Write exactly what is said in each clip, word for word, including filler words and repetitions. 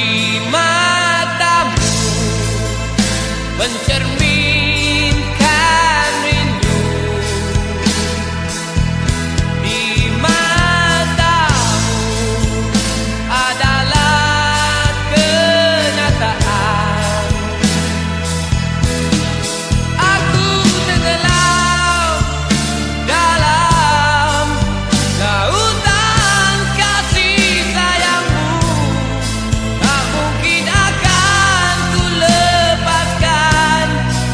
matamu mencerminkan rindu, di matamu adalah kenyataan. Aku tenggelam dalam lautan kasih sayangmu, tak mungkin akan ku lepaskan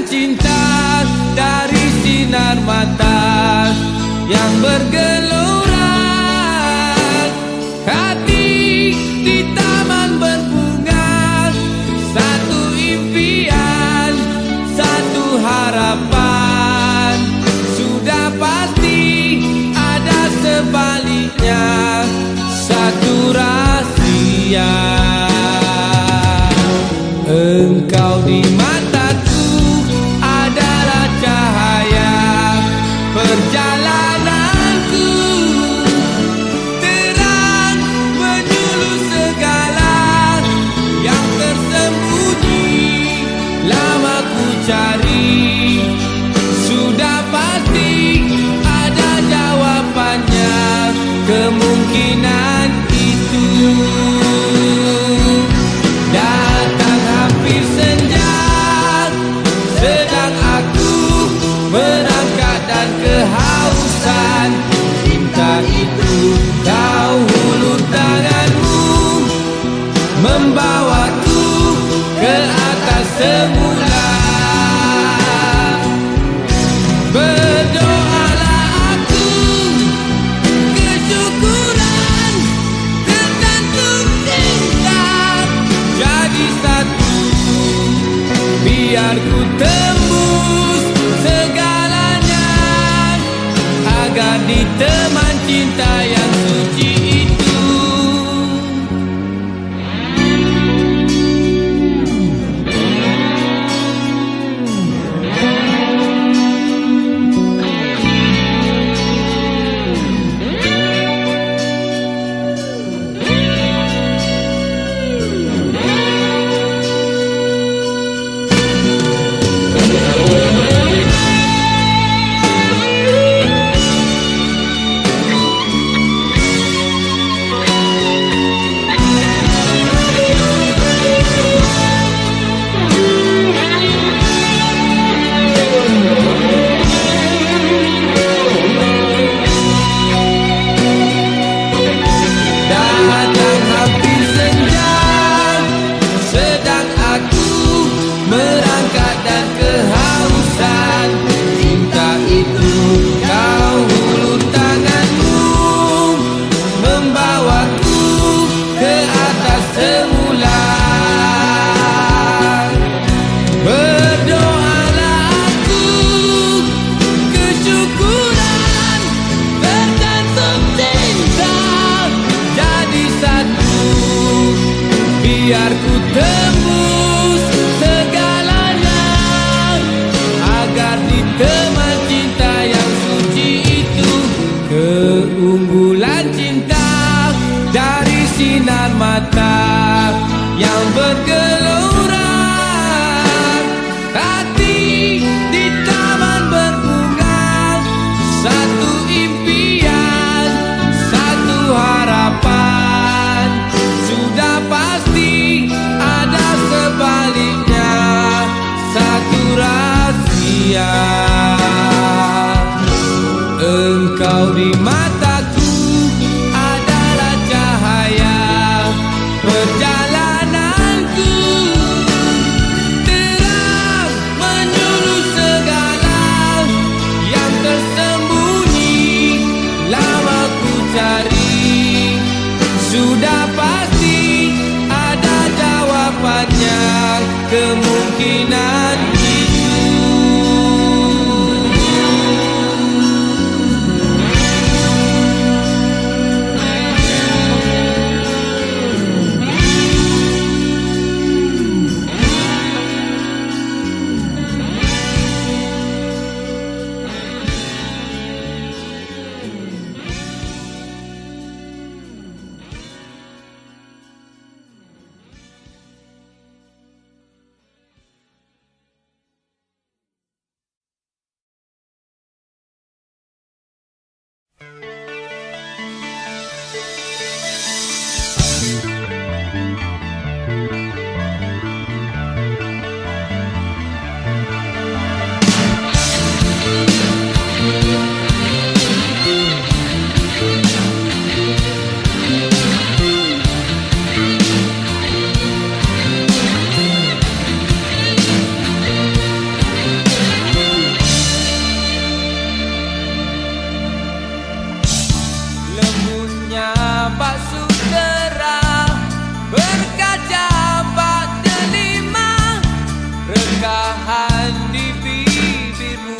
cinta dari sinar mata yang bergelora. Hati di taman berbunga, satu impian, satu harapan. Sudah pasti ada sebaliknya, satu rahasia. Engkau di mataku adalah cahaya perjalananku, terang menyuluh segala yang tersembunyi, lama ku cari. Sudah pasti ada jawabannya, kemungkinan itu. Datang hampir senja, sedang aku merangkak dan kehausan. Cinta itu kau hulur tanganmu, membawaku ke atas semula. Berdoalah aku, kesyukuran tergantung cinta jadi satu, biar ku tembus segalanya, agar di teman cinta yang suci itu. Merangkak dan kehausan, cinta itu kau hulur tanganmu, membawaku ke atas semula. Berdoalah aku, kesyukuran tergantung cinta jadi satu, biar ku tembus segalanya, agar di teman cinta yang suci itu. Keunggulan cinta dari sinar mata yang bergelora. Hati di taman berbunga, satu impian, satu harapan. Sudah pasti ada sebaliknya, satu rahasia. Engkau di mataku adalah cahaya perjalananku, terang menyuluh segala yang tersembunyi, lama ku cari. nampak sutera, berkaca empat delima, rekahan di bibirmu.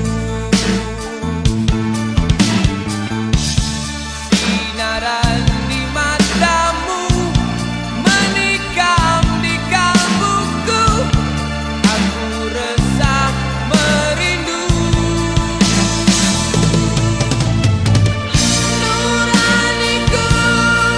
Sinaran di matamu menikam di kalbuku, aku resah merindu. Nuraniku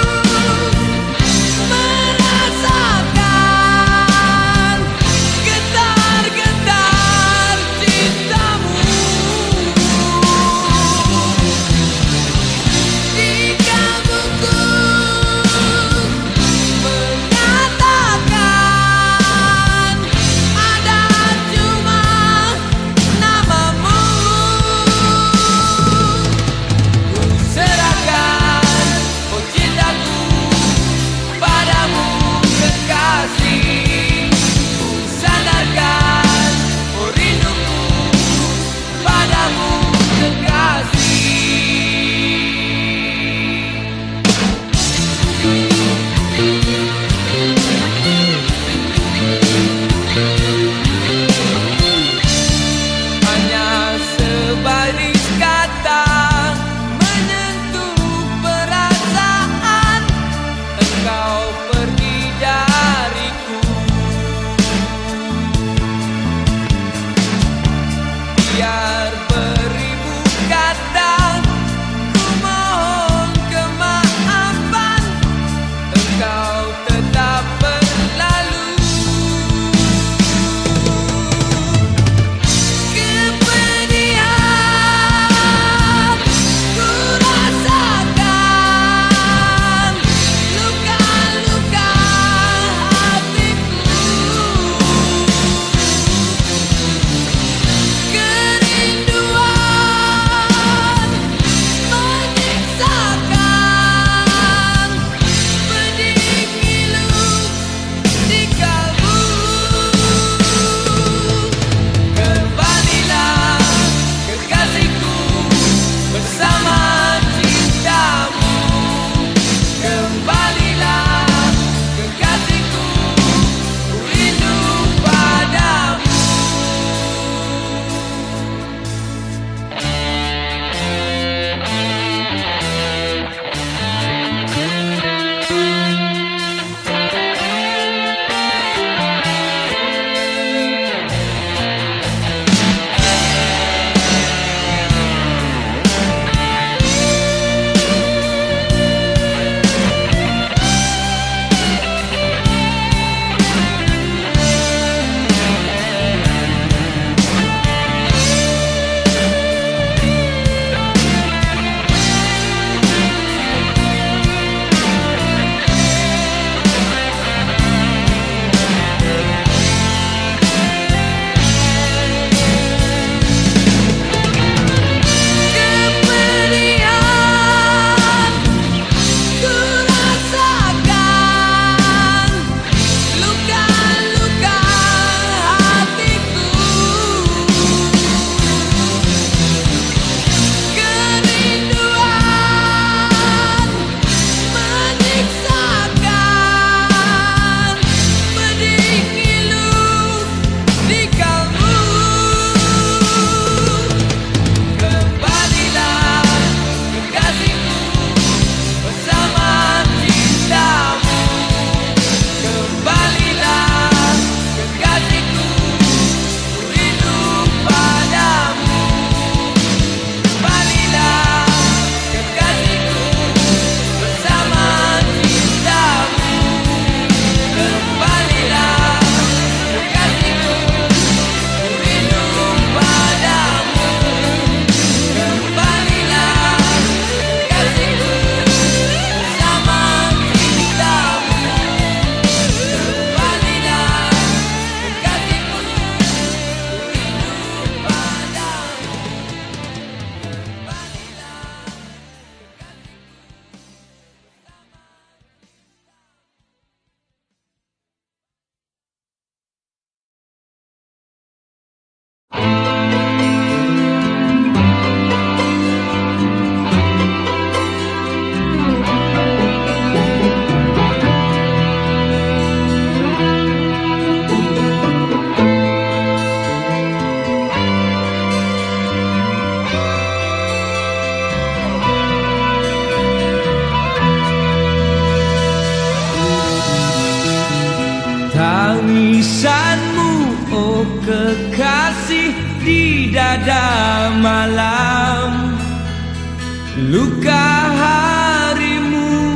Tangisanmu, oh kekasih, di dada malam. Luka harimu,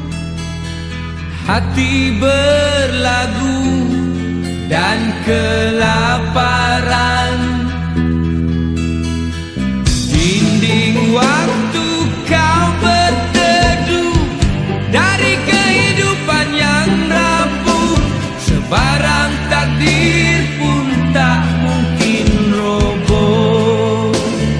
hati berlagu dan kelaparan. Dinding waktu kau berteduh dari kehidupan yang rapuh. Sebarang takdir pun tak mungkin roboh.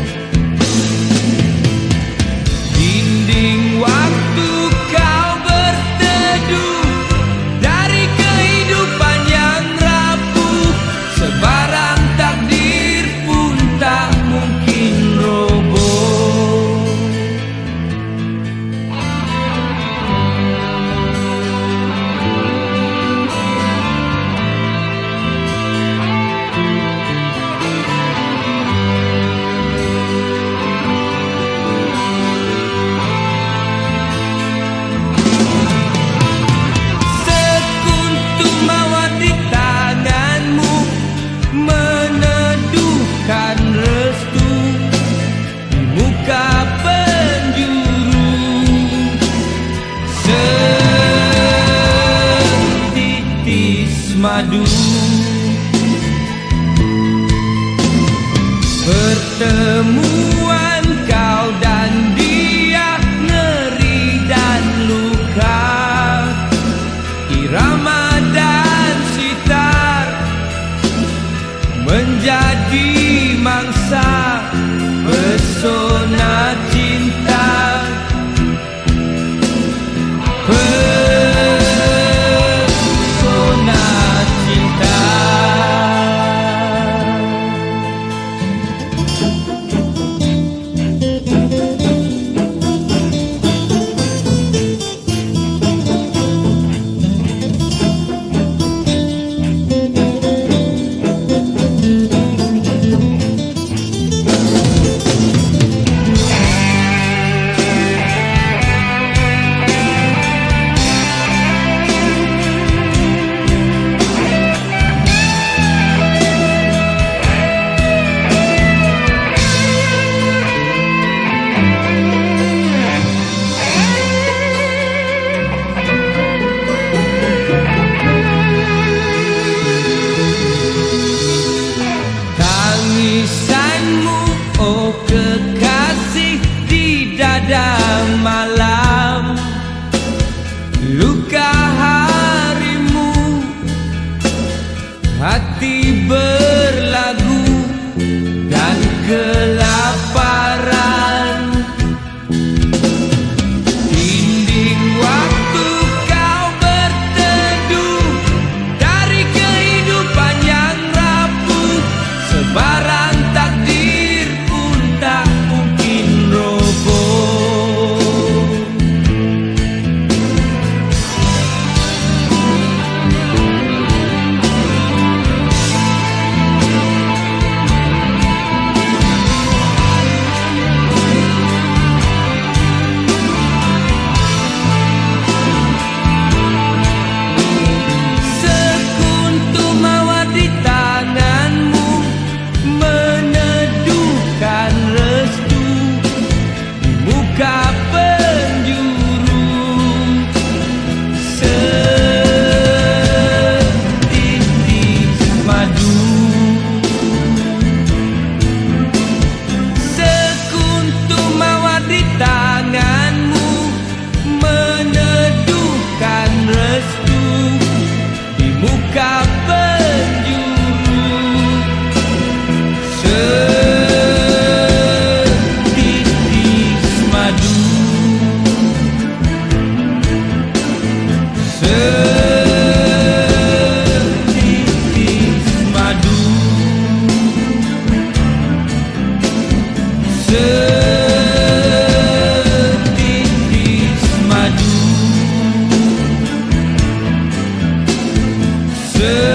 Dinding waktu kau berteduh dari kehidupan yang rapuh. Sebarang takdir pun tak mungkin roboh. Sekuntum mawar di tanganmu meneduhkan restu di muka penjuru. Setitis madu, pertemuan kau dan dia, ngeri dan luka, irama dan sitar menjadi mangsa pesona cinta. Pesona cinta. Tangisanmu, oh kekasih, di dada malam. Luka harimu, hati berlagu dan kelaparan. Dinding waktu kau berteduh dari kehidupan yang rapuh. Sebarang takdir pun tak mungkin roboh. Sekuntum mawar di tanganmu meneduhkan restu di muka penjuru. Setitis madu, sekuntum mawar di tanganmu meneduhkan restu di muka penjuru. Setitis madu, setitis madu, setitis madu, setitis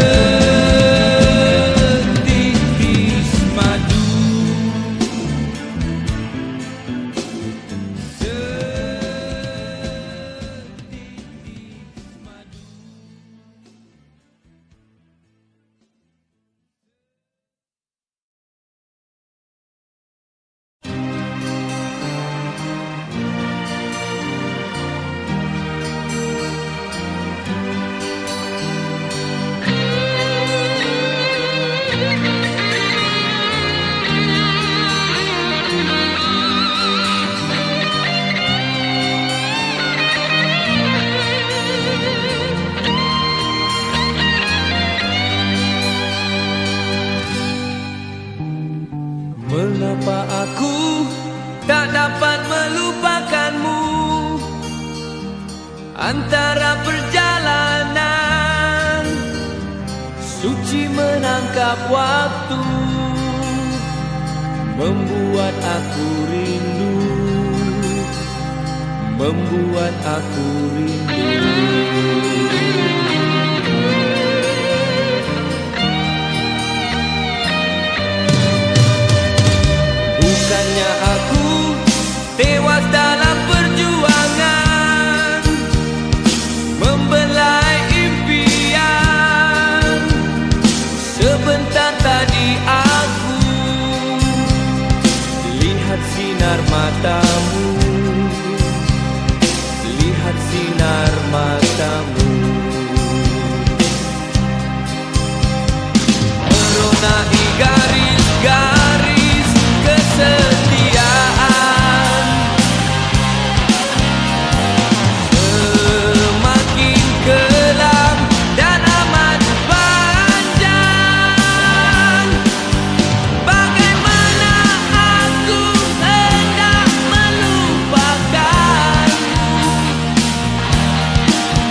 Antara perjalanan suci menangkap waktu, membuat aku rindu, membuat aku rindu. Bukannya aku tewas dalam perjuangan, membelai impian. Sebentar tadi aku lihat sinar matamu, lihat sinar matamu, meronai garis-garis kesetiaan. Semakin kelam dan amat panjang. Bagaimana aku hendak melupakanmu?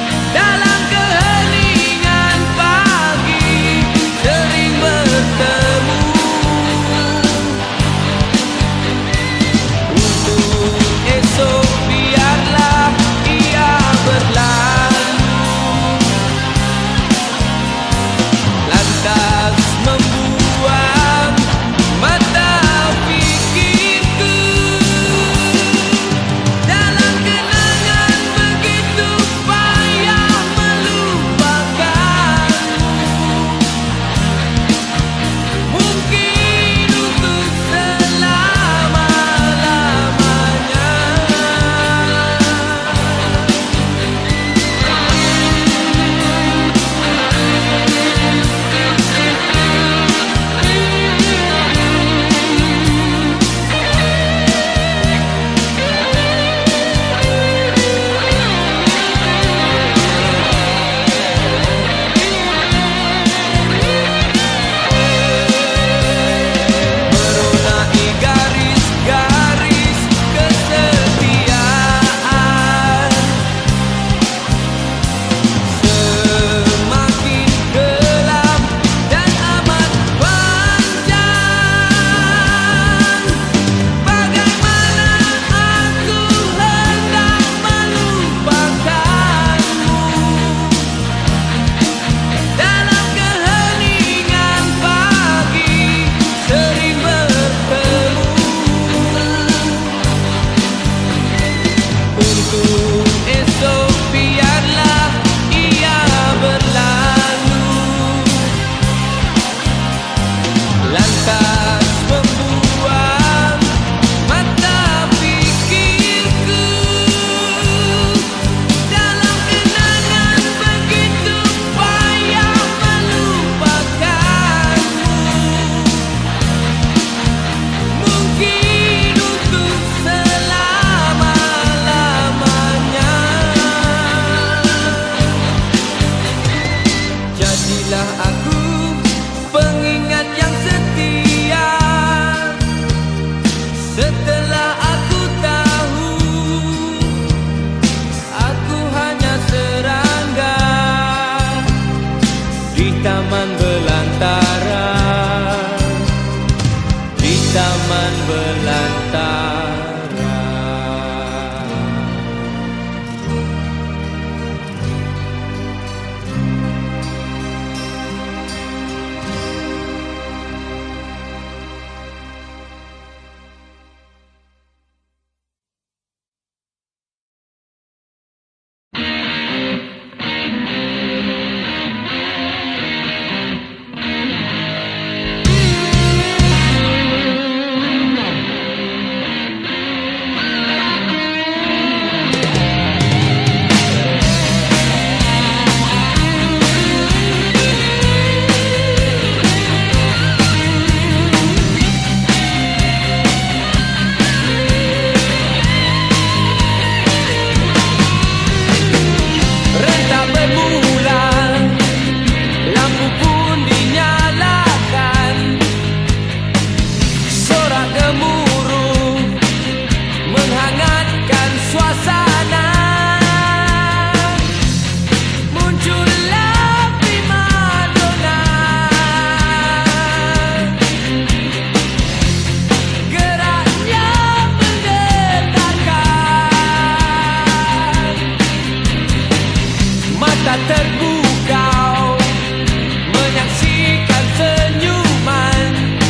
mata terpukau menyaksikan senyuman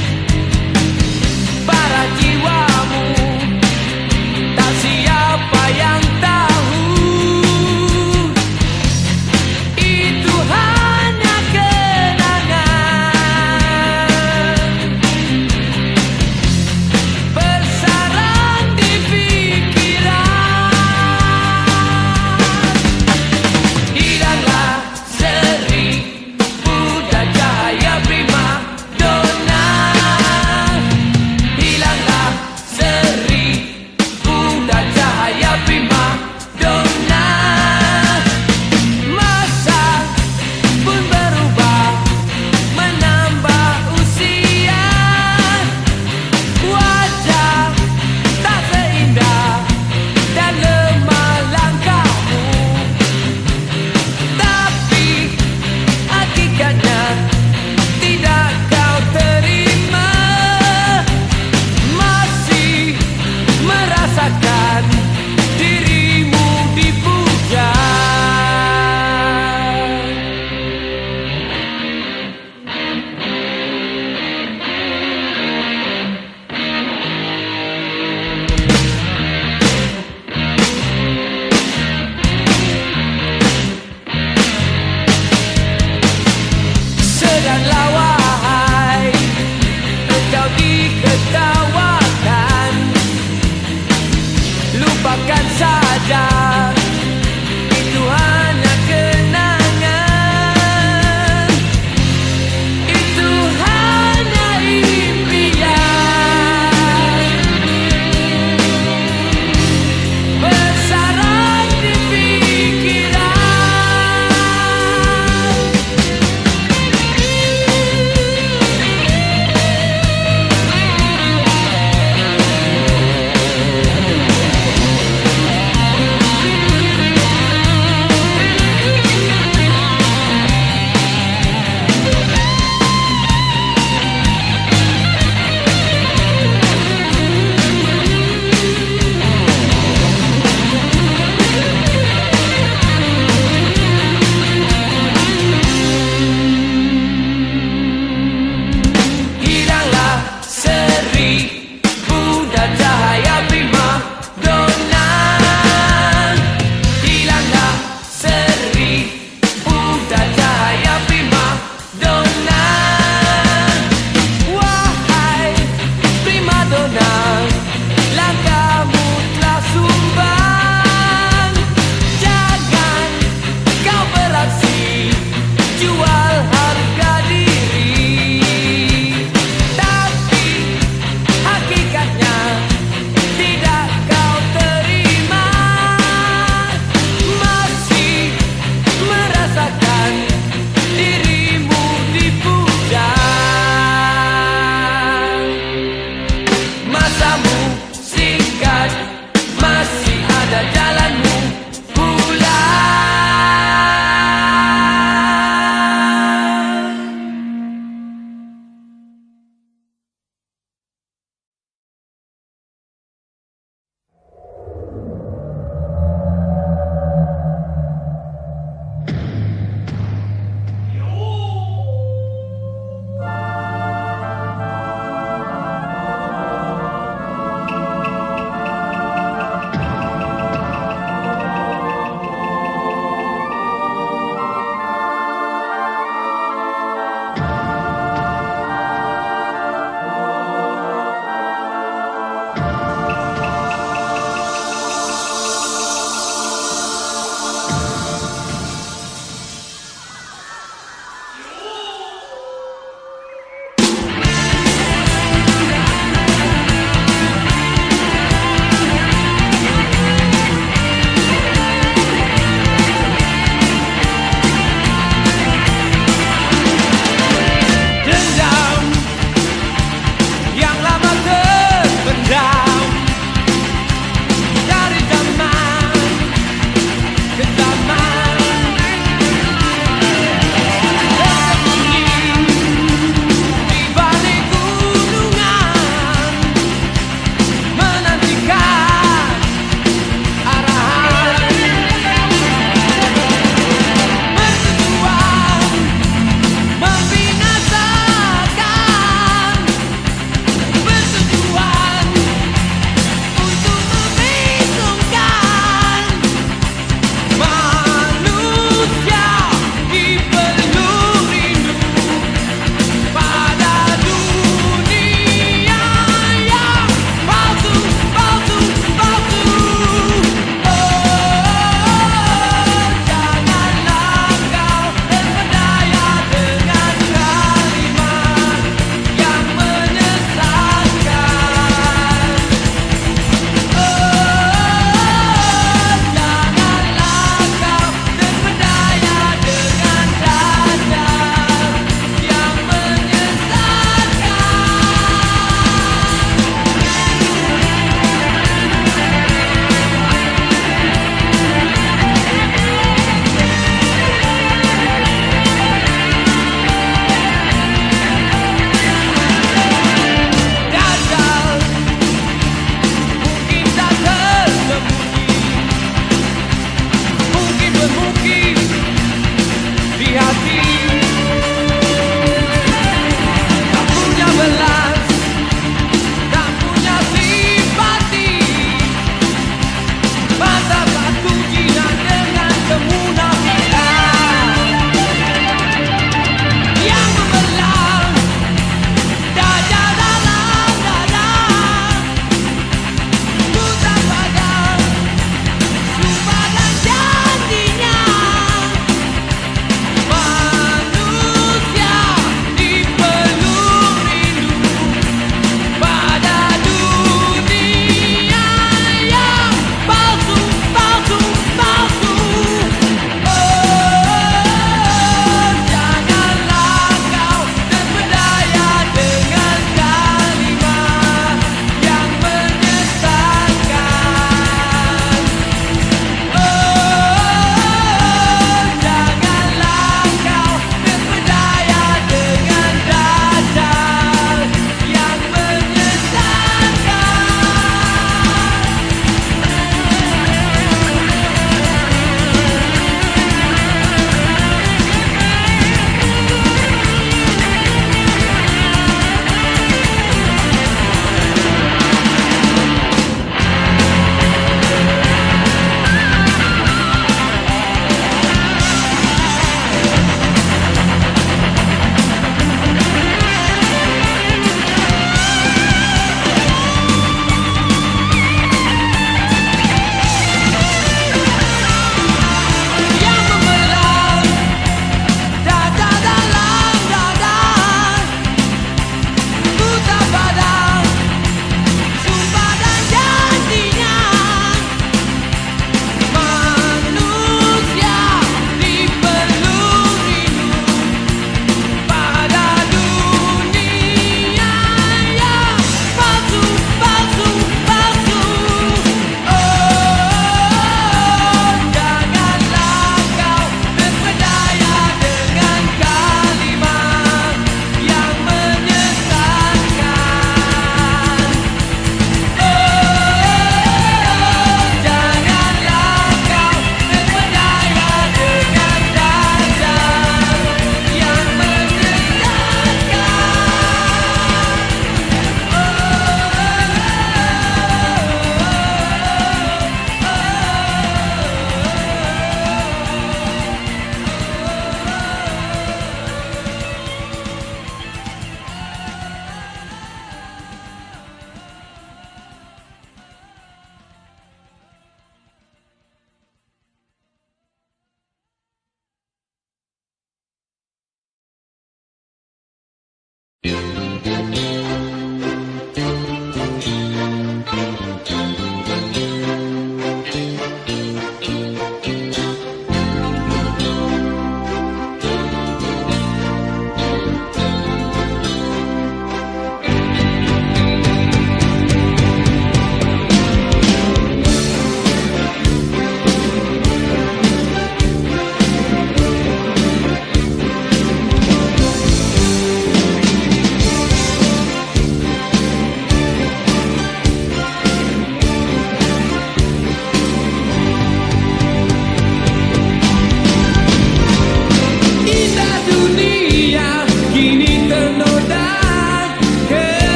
para jiwamu. Tak siapa yang tahu itu hanya kenangan bersarang di pikiran. Hilanglah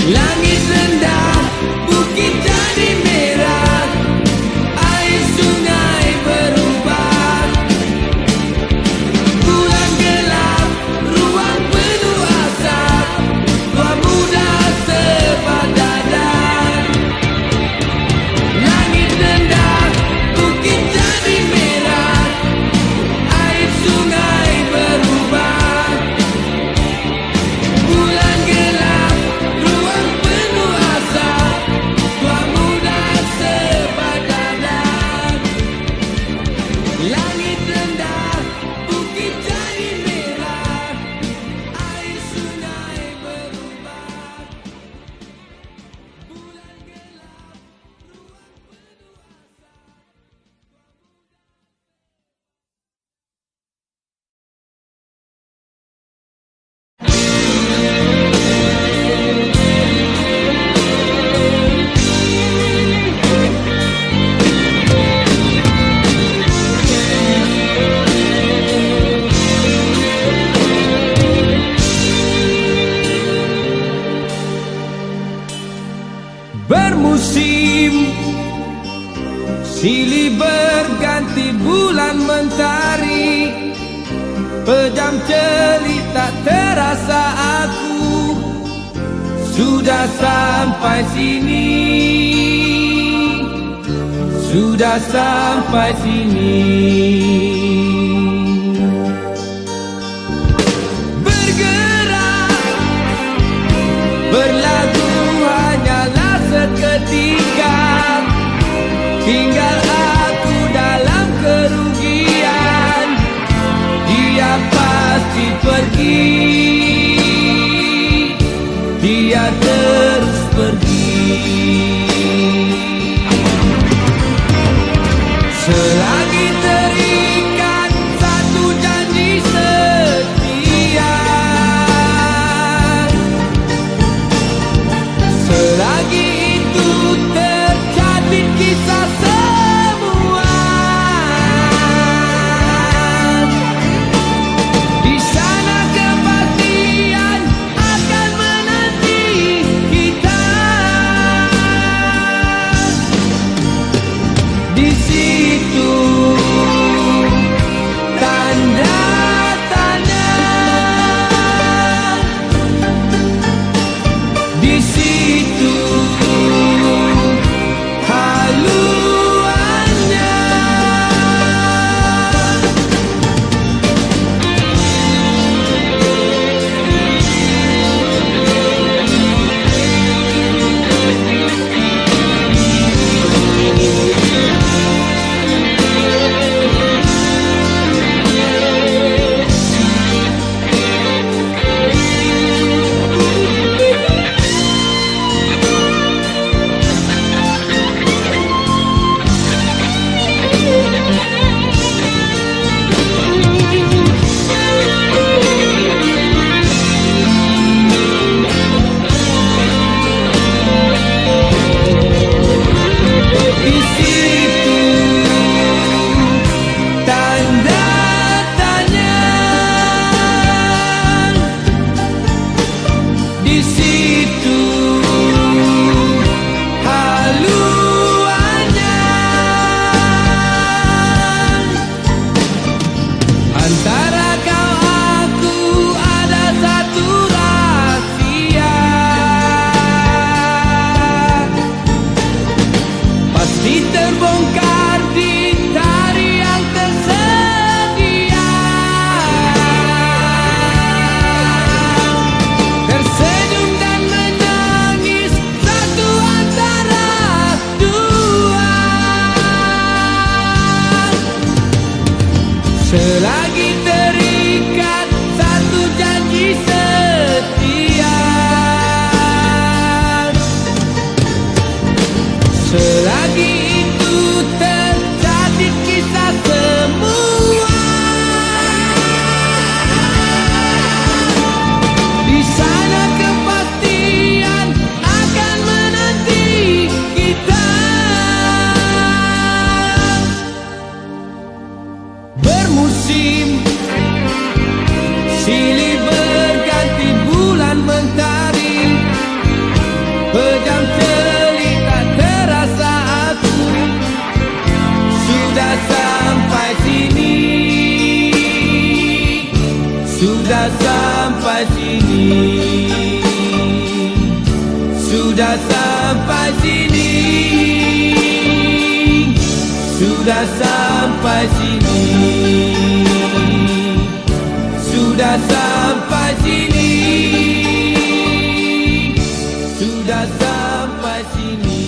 Langit rendah, bukit jadi merah, air sungai berubah. Bulan gelap, ruang penuh asap, tua muda sepadan. Langit rendah, bukit jadi merah, air sungai berubah. Bulan gelap, ruang penuh asap, tua muda sepadan. Langit rendah, bukit jadi merah, air sungai berubah. Bulan gelap, ruang penuh bermusim, silih berganti bulan mentari, pejam celik tak terasa aku sudah sampai sini, sudah sampai sini. Bergerak, berlagu hanyalah seketika, tinggal aku dalam kerugian. Dia pasti pergi, dia terus pergi. Selagi terikat satu janji setia, selagi itu tercatat kisah semua, di sana kepastian akan menanti kita. Di situ tanda tanya, di situ haluannya. Di situ tanda tanya, di situ haluannya. Antara kau aku ada satu rahasia, pasti terbongkar di hari yang tersedia. Tersenyum dan menangis satu antara dua, selagi terikat satu janji setia, selagi itu terjadi kisah semua. Di sana kepastian akan menanti kita. Bermusim, silih berganti bulan mentari, Pejam telik tak terasa aku sudah sampai sini, sudah sampai sini, sudah sampai sini, sudah sampai sini, sudah sampai sini, sudah sampai sini,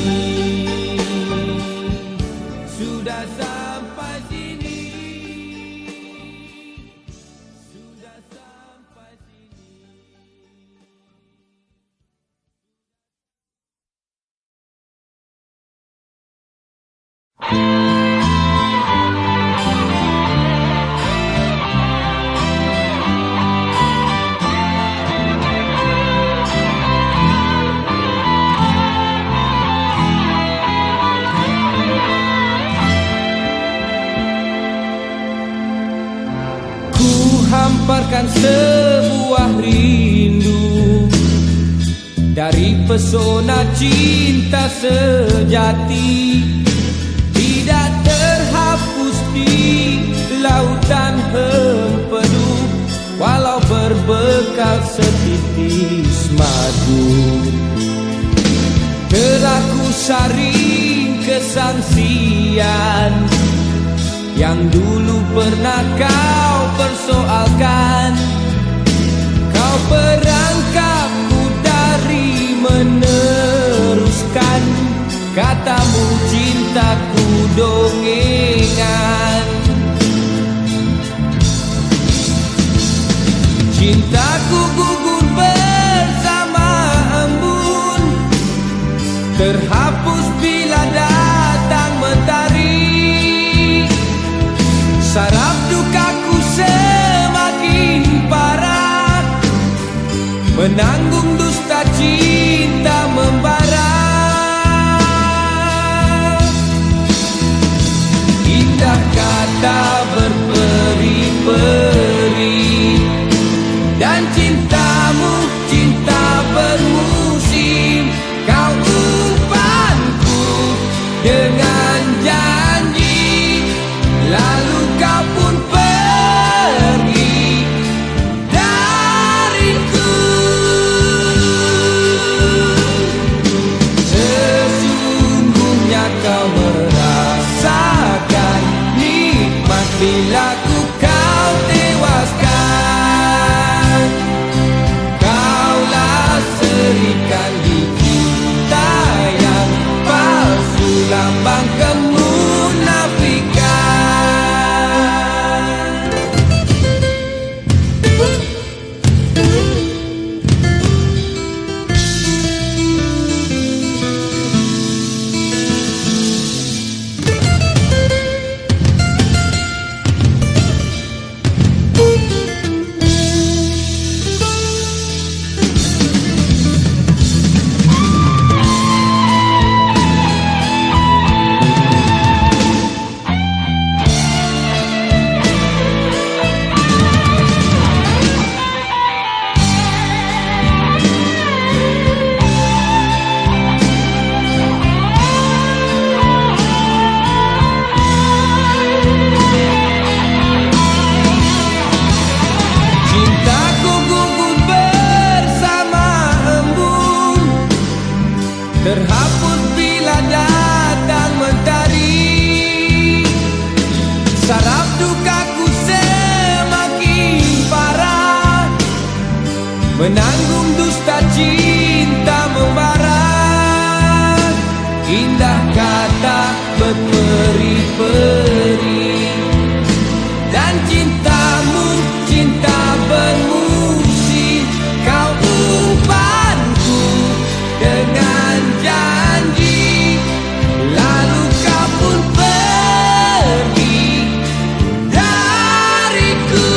sudah sampai sini, sudah sampai sini. Hamparkan sebuah rindu dari pesona cinta sejati, tidak terhapus di lautan empedu, walau berbekal setitis madu. Telah ku saring kesangsian yang dulu pernah kau persoalkan. Kau perangkapku dari meneruskan katamu cintaku dongengan. Cintaku gugur bersama embun, terhapus bila datang mentari. Saraf dukaku semakin parah, menanggung dusta cinta membara. Indah kata berperi-peri, dan cintamu cinta bermusim. Kau umpanku dengan janji, lalu kau pun pergi dariku. Sesungguhnya kau merasakan nikmat bila ku kau tewaskan. Kaulah serikan di cinta yang palsu, lambang kemunafikan. Terhapus bila datang mentari. Saraf dukaku semakin parah, menanggung dusta cinta membara. Indah kata berperi-peri, dan cintamu cinta bermusim. Kau umpanku dengan janji, lalu kau pun pergi dariku.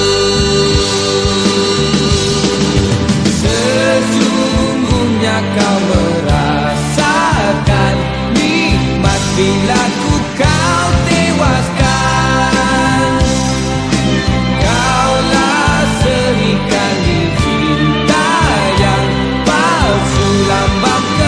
Sesungguhnya kau merasakan nikmat bila ku kau tewaskan. Kaulah serikan di cinta yang palsu, lambang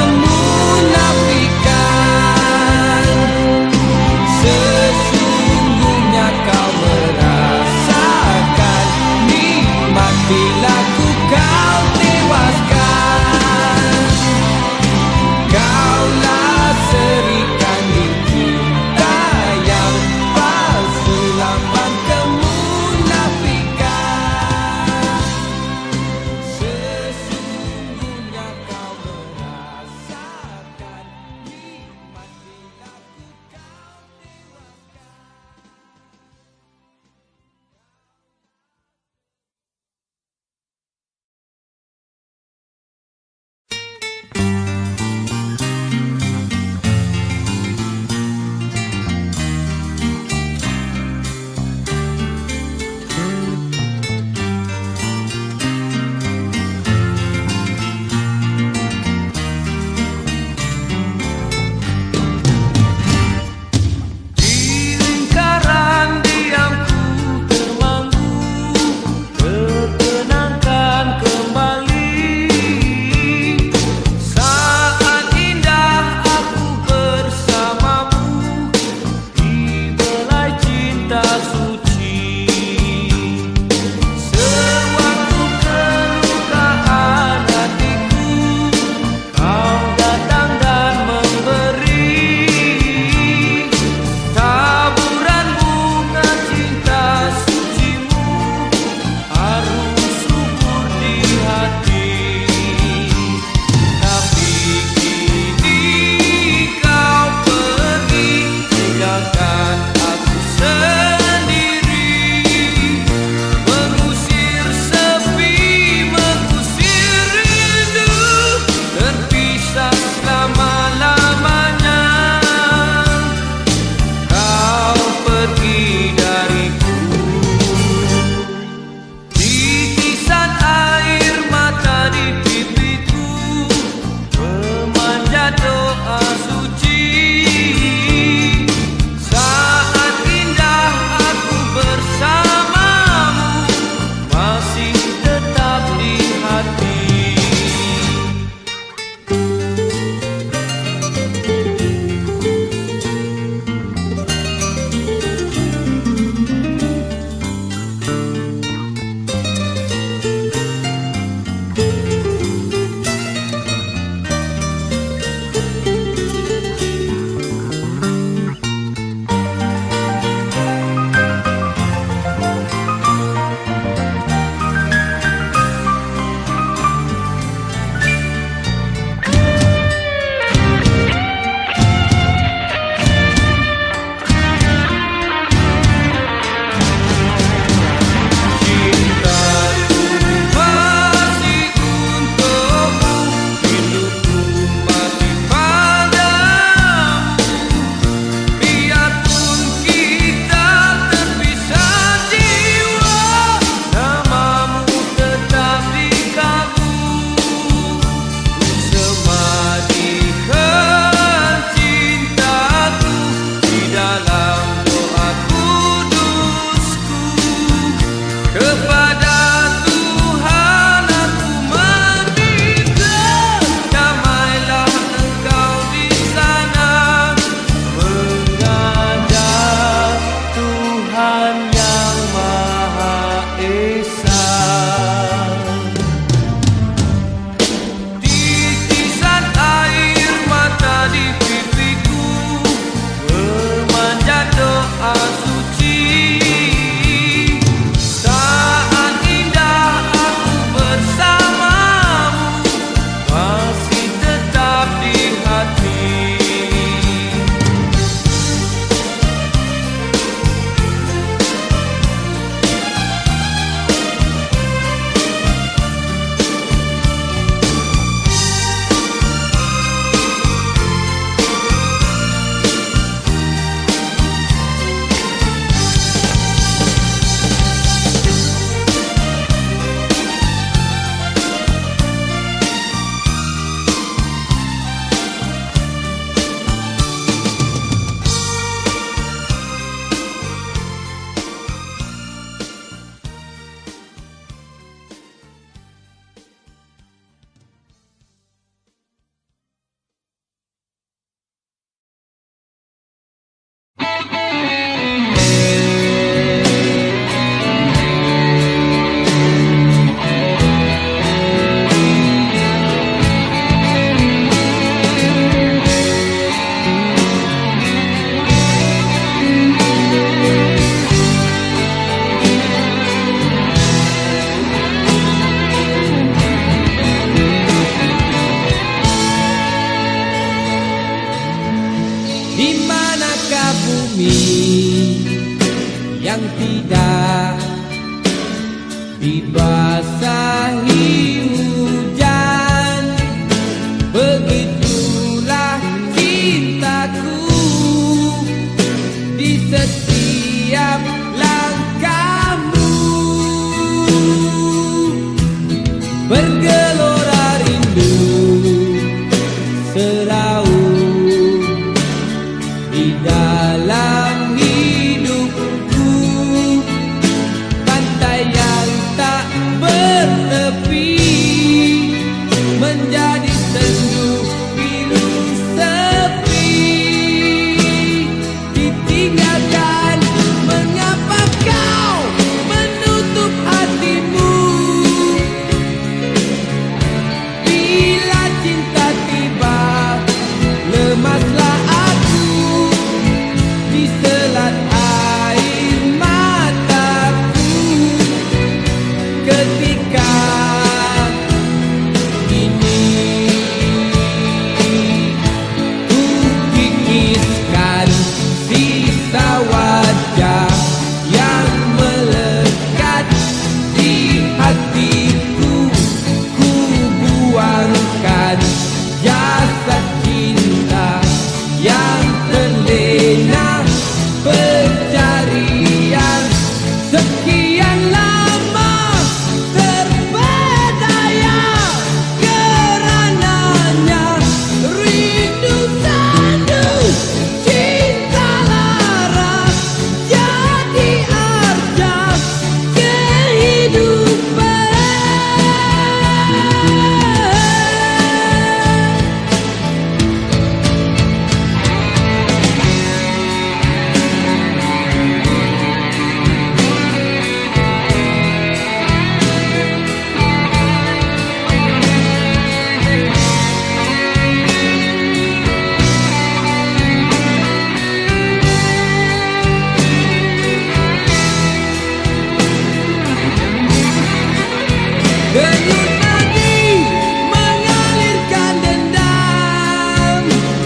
yang tidak dibasahi hujan. Begitulah cintaku di setiap langkahmu. Bergelora rindu seraut di dalam hidupku, pantai yang tak bertepi menjadi sendu pilu sepi. Ditinggalkan, mengapa kau menutup hatimu? Bila cinta tiba, lemaslah aku di selat air mataku. Ketika ini ku kikiskan sisa wajah yang melekat di hatiku. Ku buangkan jasad cinta yang terlena pencarian sekian lama, terpedaya karenanya rindu sandu cinta lara jadi arca kehidupan. Denyut nadi mengalirkan dendam,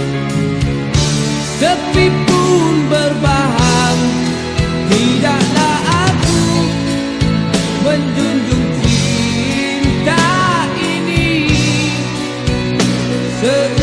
sepi pun berbahang. Tidaklah aku menjunjung cinta ini.